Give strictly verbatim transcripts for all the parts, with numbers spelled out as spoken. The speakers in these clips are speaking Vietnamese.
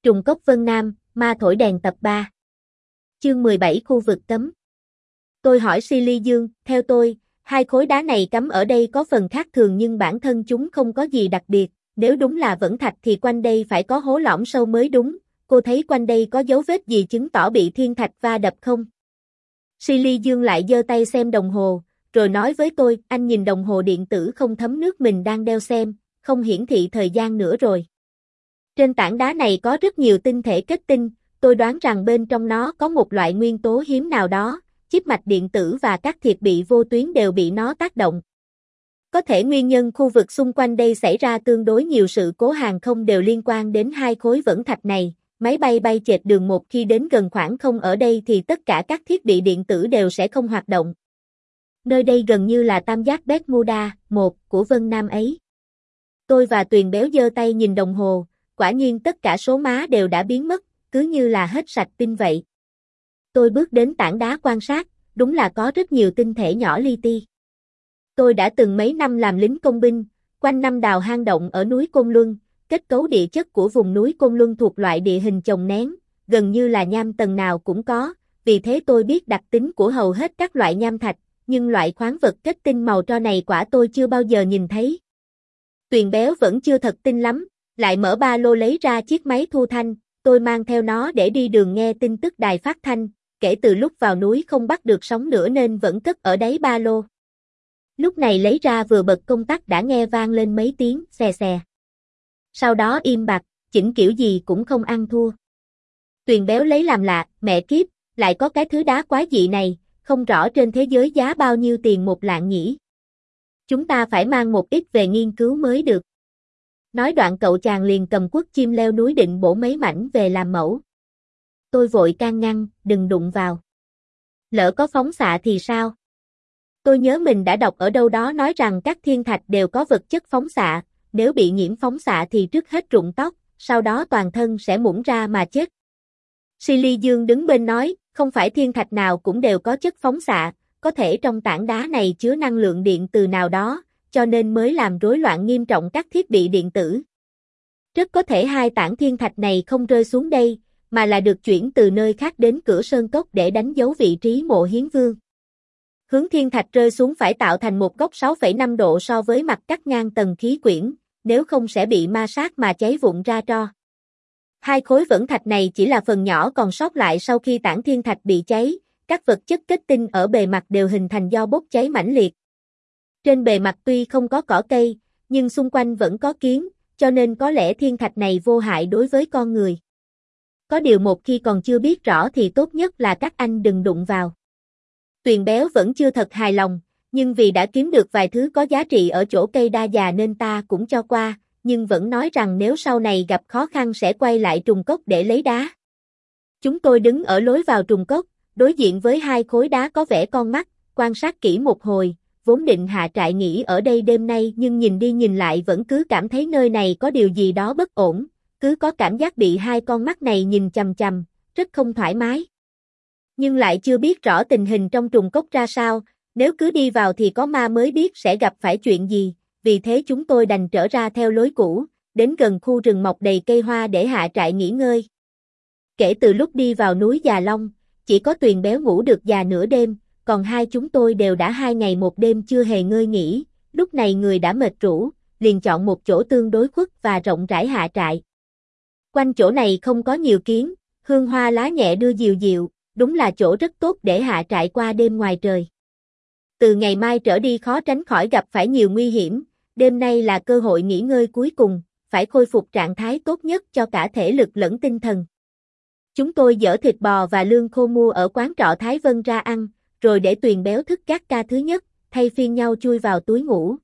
Trùng cốc Vân Nam, ma thổi đèn tập ba. Chương mười bảy khu vực cấm. Tôi hỏi Silly Dương, theo tôi, hai khối đá này cắm ở đây có phần khác thường nhưng bản thân chúng không có gì đặc biệt, nếu đúng là vẫn thạch thì quanh đây phải có hố lõm sâu mới đúng, cô thấy quanh đây có dấu vết gì chứng tỏ bị thiên thạch va đập không? Silly Dương lại giơ tay xem đồng hồ, rồi nói với tôi, anh nhìn đồng hồ điện tử không thấm nước mình đang đeo xem, không hiển thị thời gian nữa rồi. Trên tảng đá này có rất nhiều tinh thể kết tinh, tôi đoán rằng bên trong nó có một loại nguyên tố hiếm nào đó, chip mạch điện tử và các thiết bị vô tuyến đều bị nó tác động. Có thể nguyên nhân khu vực xung quanh đây xảy ra tương đối nhiều sự cố hàng không đều liên quan đến hai khối vẫn thạch này, máy bay bay chệch đường một khi đến gần khoảng không ở đây thì tất cả các thiết bị điện tử đều sẽ không hoạt động. Nơi đây gần như là tam giác Bermuda, một, của Vân Nam ấy. Tôi và Tuyền Béo giơ tay nhìn đồng hồ, quả nhiên tất cả số má đều đã biến mất, cứ như là hết sạch pin vậy. Tôi bước đến tảng đá quan sát, đúng là có rất nhiều tinh thể nhỏ li ti. Tôi đã từng mấy năm làm lính công binh, quanh năm đào hang động ở núi Côn Luân, kết cấu địa chất của vùng núi Côn Luân thuộc loại địa hình chồng nén, gần như là nham tầng nào cũng có, vì thế tôi biết đặc tính của hầu hết các loại nham thạch, nhưng loại khoáng vật kết tinh màu tro này quả tôi chưa bao giờ nhìn thấy. Tuyền Béo vẫn chưa thật tin lắm, lại mở ba lô lấy ra chiếc máy thu thanh, tôi mang theo nó để đi đường nghe tin tức đài phát thanh, kể từ lúc vào núi không bắt được sóng nữa nên vẫn cất ở đáy ba lô. Lúc này lấy ra vừa bật công tắc đã nghe vang lên mấy tiếng xè xè. Sau đó im bặt, chỉnh kiểu gì cũng không ăn thua. Tuyền Béo lấy làm lạ, mẹ kiếp, lại có cái thứ đá quái dị này, không rõ trên thế giới giá bao nhiêu tiền một lạng nhỉ. Chúng ta phải mang một ít về nghiên cứu mới được. Nói đoạn cậu chàng liền cầm quất chim leo núi định bổ mấy mảnh về làm mẫu. Tôi vội can ngăn, đừng đụng vào. Lỡ có phóng xạ thì sao? Tôi nhớ mình đã đọc ở đâu đó nói rằng các thiên thạch đều có vật chất phóng xạ, nếu bị nhiễm phóng xạ thì trước hết rụng tóc, sau đó toàn thân sẽ mũng ra mà chết. Silly Dương đứng bên nói, không phải thiên thạch nào cũng đều có chất phóng xạ, có thể trong tảng đá này chứa năng lượng điện từ nào đó, cho nên mới làm rối loạn nghiêm trọng các thiết bị điện tử. Rất có thể hai tảng thiên thạch này không rơi xuống đây, mà là được chuyển từ nơi khác đến cửa sơn cốc để đánh dấu vị trí mộ hiến vương. Hướng thiên thạch rơi xuống phải tạo thành một góc sáu phẩy năm độ so với mặt cắt ngang tầng khí quyển, nếu không sẽ bị ma sát mà cháy vụn ra tro. Hai khối vẫn thạch này chỉ là phần nhỏ còn sót lại sau khi tảng thiên thạch bị cháy, các vật chất kết tinh ở bề mặt đều hình thành do bốc cháy mãnh liệt. Trên bề mặt tuy không có cỏ cây, nhưng xung quanh vẫn có kiến, cho nên có lẽ thiên thạch này vô hại đối với con người. Có điều một khi còn chưa biết rõ thì tốt nhất là các anh đừng đụng vào. Tuyền Béo vẫn chưa thật hài lòng, nhưng vì đã kiếm được vài thứ có giá trị ở chỗ cây đa già nên ta cũng cho qua, nhưng vẫn nói rằng nếu sau này gặp khó khăn sẽ quay lại trùng cốc để lấy đá. Chúng tôi đứng ở lối vào trùng cốc, đối diện với hai khối đá có vẻ con mắt, quan sát kỹ một hồi, vốn định hạ trại nghỉ ở đây đêm nay nhưng nhìn đi nhìn lại vẫn cứ cảm thấy nơi này có điều gì đó bất ổn, cứ có cảm giác bị hai con mắt này nhìn chằm chằm, rất không thoải mái. Nhưng lại chưa biết rõ tình hình trong trùng cốc ra sao, nếu cứ đi vào thì có ma mới biết sẽ gặp phải chuyện gì, vì thế chúng tôi đành trở ra theo lối cũ, đến gần khu rừng mọc đầy cây hoa để hạ trại nghỉ ngơi. Kể từ lúc đi vào núi Già Long, chỉ có Tuyền Béo ngủ được già nửa đêm, còn hai chúng tôi đều đã hai ngày một đêm chưa hề ngơi nghỉ, lúc này người đã mệt rũ, liền chọn một chỗ tương đối khuất và rộng rãi hạ trại. Quanh chỗ này không có nhiều kiến, hương hoa lá nhẹ đưa dịu dịu, đúng là chỗ rất tốt để hạ trại qua đêm ngoài trời. Từ ngày mai trở đi khó tránh khỏi gặp phải nhiều nguy hiểm, đêm nay là cơ hội nghỉ ngơi cuối cùng, phải khôi phục trạng thái tốt nhất cho cả thể lực lẫn tinh thần. Chúng tôi dỡ thịt bò và lương khô mua ở quán trọ Thái Vân ra ăn, rồi để Tuyền Béo thức các ca thứ nhất, thay phiên nhau chui vào túi ngủ.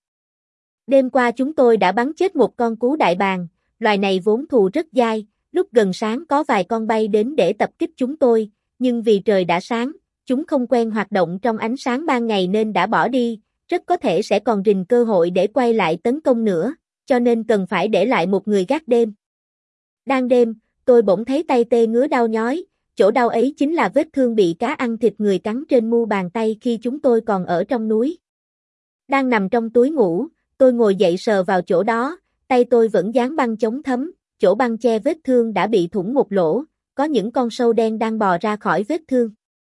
Đêm qua chúng tôi đã bắn chết một con cú đại bàng, loài này vốn thù rất dai, lúc gần sáng có vài con bay đến để tập kích chúng tôi, nhưng vì trời đã sáng, chúng không quen hoạt động trong ánh sáng ban ngày nên đã bỏ đi, rất có thể sẽ còn rình cơ hội để quay lại tấn công nữa, cho nên cần phải để lại một người gác đêm. Đang đêm, tôi bỗng thấy tay tê ngứa đau nhói, chỗ đau ấy chính là vết thương bị cá ăn thịt người cắn trên mu bàn tay khi chúng tôi còn ở trong núi. Đang nằm trong túi ngủ, tôi ngồi dậy sờ vào chỗ đó, tay tôi vẫn dán băng chống thấm, chỗ băng che vết thương đã bị thủng một lỗ, có những con sâu đen đang bò ra khỏi vết thương.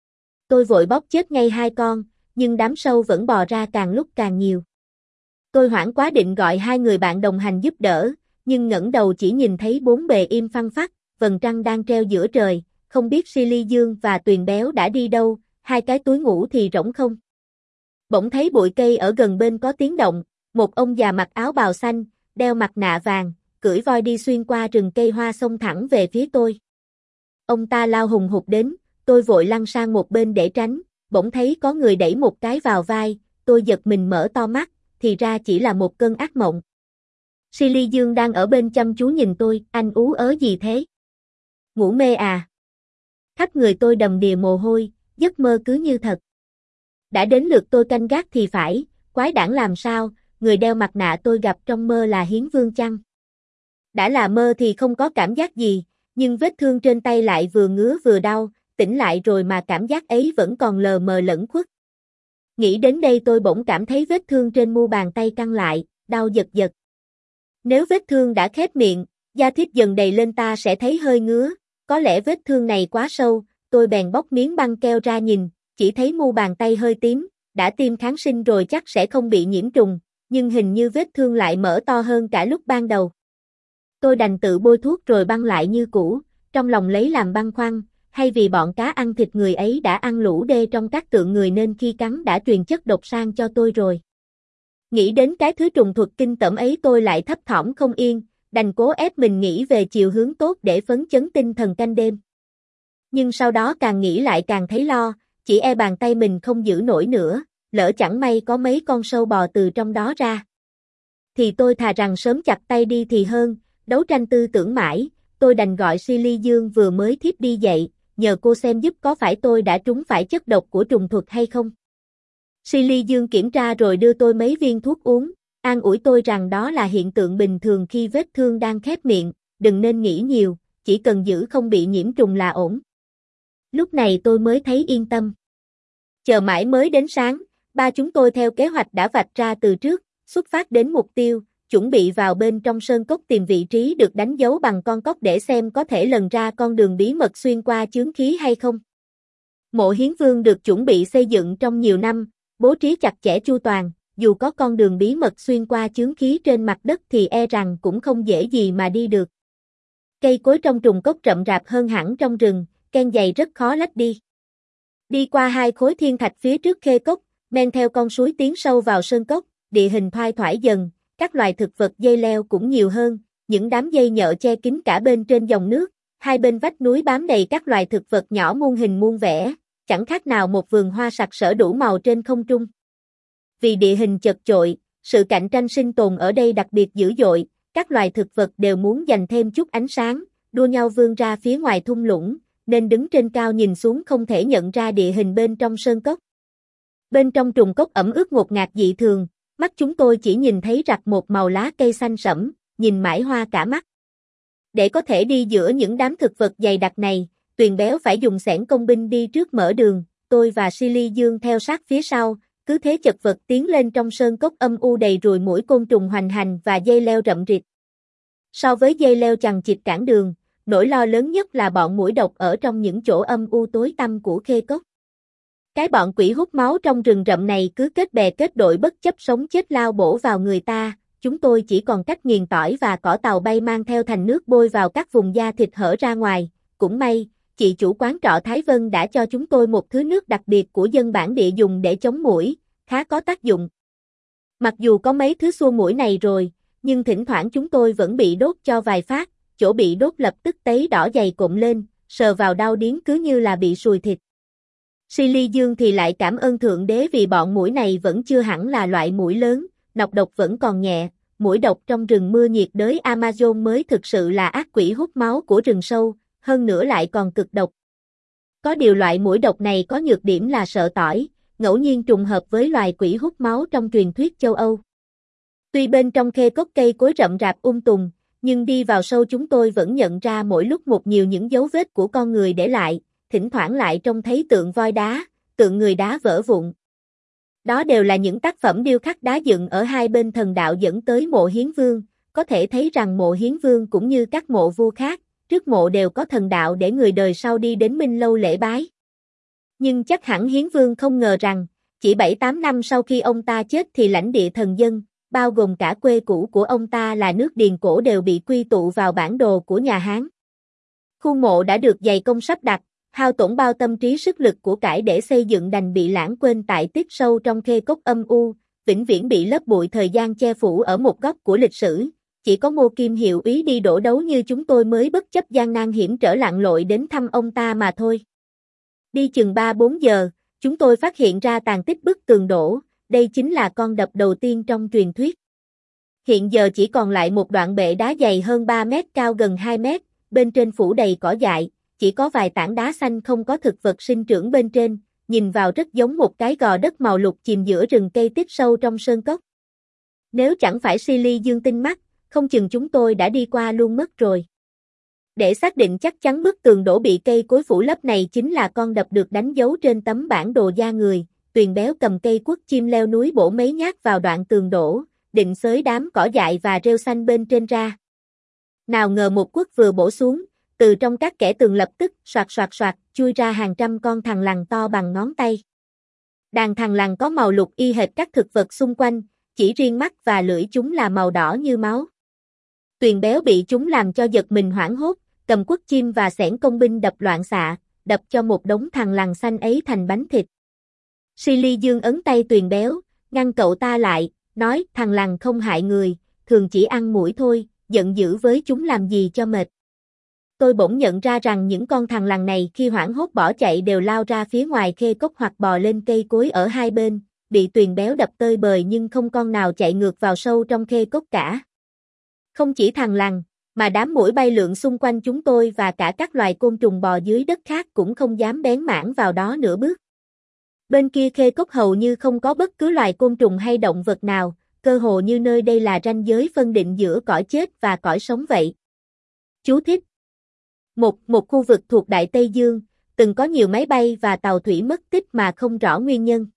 Tôi vội bóp chết ngay hai con, nhưng đám sâu vẫn bò ra càng lúc càng nhiều. Tôi hoảng quá định gọi hai người bạn đồng hành giúp đỡ, nhưng ngẩng đầu chỉ nhìn thấy bốn bề im phăng phắc, vầng trăng đang treo giữa trời, không biết Silly Dương và Tuyền Béo đã đi đâu, hai cái túi ngủ thì rỗng không. Bỗng thấy bụi cây ở gần bên có tiếng động, một ông già mặc áo bào xanh, đeo mặt nạ vàng, cưỡi voi đi xuyên qua rừng cây hoa xông thẳng về phía tôi. Ông ta lao hùng hục đến, tôi vội lăn sang một bên để tránh, bỗng thấy có người đẩy một cái vào vai, tôi giật mình mở to mắt, thì ra chỉ là một cơn ác mộng. Silly Dương đang ở bên chăm chú nhìn tôi, anh ú ớ gì thế? Ngủ mê à? Khắp người tôi đầm đìa mồ hôi, giấc mơ cứ như thật. Đã đến lượt tôi canh gác thì phải, quái đản làm sao, người đeo mặt nạ tôi gặp trong mơ là Hiến Vương chăng? Đã là mơ thì không có cảm giác gì, nhưng vết thương trên tay lại vừa ngứa vừa đau, tỉnh lại rồi mà cảm giác ấy vẫn còn lờ mờ lẫn khuất. Nghĩ đến đây tôi bỗng cảm thấy vết thương trên mu bàn tay căng lại, đau giật giật. Nếu vết thương đã khép miệng, da thịt dần đầy lên ta sẽ thấy hơi ngứa, có lẽ vết thương này quá sâu, tôi bèn bóc miếng băng keo ra nhìn, chỉ thấy mu bàn tay hơi tím, đã tiêm kháng sinh rồi chắc sẽ không bị nhiễm trùng, nhưng hình như vết thương lại mở to hơn cả lúc ban đầu. Tôi đành tự bôi thuốc rồi băng lại như cũ, trong lòng lấy làm băn khoăn, hay vì bọn cá ăn thịt người ấy đã ăn lũ đê trong các tượng người nên khi cắn đã truyền chất độc sang cho tôi rồi. Nghĩ đến cái thứ trùng thuật kinh tởm ấy tôi lại thấp thỏm không yên, đành cố ép mình nghĩ về chiều hướng tốt để phấn chấn tinh thần canh đêm. Nhưng sau đó càng nghĩ lại càng thấy lo, chỉ e bàn tay mình không giữ nổi nữa, lỡ chẳng may có mấy con sâu bò từ trong đó ra. Thì tôi thà rằng sớm chặt tay đi thì hơn, đấu tranh tư tưởng mãi, tôi đành gọi Silly Dương vừa mới thiếp đi dậy, nhờ cô xem giúp có phải tôi đã trúng phải chất độc của trùng thuật hay không. Silly Dương kiểm tra rồi đưa tôi mấy viên thuốc uống, an ủi tôi rằng đó là hiện tượng bình thường khi vết thương đang khép miệng, đừng nên nghĩ nhiều, chỉ cần giữ không bị nhiễm trùng là ổn. Lúc này tôi mới thấy yên tâm. Chờ mãi mới đến sáng, ba chúng tôi theo kế hoạch đã vạch ra từ trước, xuất phát đến mục tiêu, chuẩn bị vào bên trong sơn cốc tìm vị trí được đánh dấu bằng con cóc để xem có thể lần ra con đường bí mật xuyên qua chướng khí hay không. Mộ Hiến Vương được chuẩn bị xây dựng trong nhiều năm, bố trí chặt chẽ chu toàn, dù có con đường bí mật xuyên qua chướng khí trên mặt đất thì e rằng cũng không dễ gì mà đi được. Cây cối trong trùng cốc rậm rạp hơn hẳn trong rừng, ken dày rất khó lách đi. Đi qua hai khối thiên thạch phía trước khê cốc, men theo con suối tiến sâu vào sơn cốc, địa hình thoai thoải dần, các loài thực vật dây leo cũng nhiều hơn, những đám dây nhợ che kín cả bên trên dòng nước, hai bên vách núi bám đầy các loài thực vật nhỏ muôn hình muôn vẻ, chẳng khác nào một vườn hoa sặc sỡ đủ màu trên không trung. Vì địa hình chật chội, sự cạnh tranh sinh tồn ở đây đặc biệt dữ dội, các loài thực vật đều muốn dành thêm chút ánh sáng, đua nhau vươn ra phía ngoài thung lũng, nên đứng trên cao nhìn xuống không thể nhận ra địa hình bên trong sơn cốc. Bên trong trùng cốc ẩm ướt ngột ngạt dị thường, mắt chúng tôi chỉ nhìn thấy rạc một màu lá cây xanh sẫm, nhìn mãi hoa cả mắt. Để có thể đi giữa những đám thực vật dày đặc này, Tuyền Béo phải dùng xẻng công binh đi trước mở đường, tôi và Silly Dương theo sát phía sau, cứ thế chật vật tiến lên trong sơn cốc âm u đầy ruồi muỗi côn trùng hoành hành và dây leo rậm rịt. So với dây leo chằng chịt cản đường, nỗi lo lớn nhất là bọn muỗi độc ở trong những chỗ âm u tối tăm của khê cốc. Cái bọn quỷ hút máu trong rừng rậm này cứ kết bè kết đội bất chấp sống chết lao bổ vào người ta, chúng tôi chỉ còn cách nghiền tỏi và cỏ tàu bay mang theo thành nước bôi vào các vùng da thịt hở ra ngoài. Cũng may, chị chủ quán trọ Thái Vân đã cho chúng tôi một thứ nước đặc biệt của dân bản địa dùng để chống muỗi, khá có tác dụng. Mặc dù có mấy thứ xua muỗi này rồi, nhưng thỉnh thoảng chúng tôi vẫn bị đốt cho vài phát, chỗ bị đốt lập tức tấy đỏ dày cộm lên, sờ vào đau điếng cứ như là bị sùi thịt. Silly Dương thì lại cảm ơn Thượng Đế vì bọn muỗi này vẫn chưa hẳn là loại muỗi lớn, nọc độc vẫn còn nhẹ, muỗi độc trong rừng mưa nhiệt đới Amazon mới thực sự là ác quỷ hút máu của rừng sâu, hơn nữa lại còn cực độc. Có điều loại muỗi độc này có nhược điểm là sợ tỏi, ngẫu nhiên trùng hợp với loài quỷ hút máu trong truyền thuyết châu Âu. Tuy bên trong khê cốc cây cối rậm rạp um tùm, nhưng đi vào sâu chúng tôi vẫn nhận ra mỗi lúc một nhiều những dấu vết của con người để lại, thỉnh thoảng lại trông thấy tượng voi đá, tượng người đá vỡ vụn. Đó đều là những tác phẩm điêu khắc đá dựng ở hai bên thần đạo dẫn tới mộ Hiến Vương, có thể thấy rằng mộ Hiến Vương cũng như các mộ vua khác, trước mộ đều có thần đạo để người đời sau đi đến Minh Lâu lễ bái. Nhưng chắc hẳn Hiến Vương không ngờ rằng, chỉ bảy tám năm sau khi ông ta chết thì lãnh địa thần dân, bao gồm cả quê cũ của ông ta là nước Điền Cổ đều bị quy tụ vào bản đồ của nhà Hán. Khu mộ đã được dày công sắp đặt, hao tổn bao tâm trí sức lực của cải để xây dựng đành bị lãng quên tại tiết sâu trong khê cốc âm u, vĩnh viễn bị lớp bụi thời gian che phủ ở một góc của lịch sử. Chỉ có Ngô Kim hiệu úy đi đổ đấu như chúng tôi mới bất chấp gian nan hiểm trở lặn lội đến thăm ông ta mà thôi. Đi chừng ba bốn giờ, chúng tôi phát hiện ra tàn tích bức tường đổ, đây chính là con đập đầu tiên trong truyền thuyết. Hiện giờ chỉ còn lại một đoạn bệ đá dày hơn ba mét cao gần hai mét, bên trên phủ đầy cỏ dại, chỉ có vài tảng đá xanh không có thực vật sinh trưởng bên trên, nhìn vào rất giống một cái gò đất màu lục chìm giữa rừng cây tít sâu trong sơn cốc. Nếu chẳng phải Silly Dương tinh mắt, không chừng chúng tôi đã đi qua luôn mất rồi. Để xác định chắc chắn bức tường đổ bị cây cối phủ lấp này chính là con đập được đánh dấu trên tấm bản đồ da người, Tuyền Béo cầm cây quất chim leo núi bổ mấy nhát vào đoạn tường đổ, định xới đám cỏ dại và rêu xanh bên trên ra. Nào ngờ một quất vừa bổ xuống, từ trong các kẽ tường lập tức soạt soạt soạt chui ra hàng trăm con thằn lằn to bằng ngón tay. Đàn thằn lằn có màu lục y hệt các thực vật xung quanh, chỉ riêng mắt và lưỡi chúng là màu đỏ như máu. Tuyền Béo bị chúng làm cho giật mình hoảng hốt, cầm quất chim và xẻng công binh đập loạn xạ, đập cho một đống thằn lằn xanh ấy thành bánh thịt. Silly Dương ấn tay Tuyền Béo, ngăn cậu ta lại, nói thằn lằn không hại người, thường chỉ ăn muỗi thôi, giận dữ với chúng làm gì cho mệt. Tôi bỗng nhận ra rằng những con thằn lằn này khi hoảng hốt bỏ chạy đều lao ra phía ngoài khê cốc hoặc bò lên cây cối ở hai bên, bị Tuyền Béo đập tơi bời nhưng không con nào chạy ngược vào sâu trong khê cốc cả. Không chỉ thằn lằn, mà đám muỗi bay lượn xung quanh chúng tôi và cả các loài côn trùng bò dưới đất khác cũng không dám bén mảng vào đó nửa bước. Bên kia khê cốc hầu như không có bất cứ loài côn trùng hay động vật nào, cơ hồ như nơi đây là ranh giới phân định giữa cõi chết và cõi sống vậy. Chú thích: Một, một khu vực thuộc Đại Tây Dương, từng có nhiều máy bay và tàu thủy mất tích mà không rõ nguyên nhân.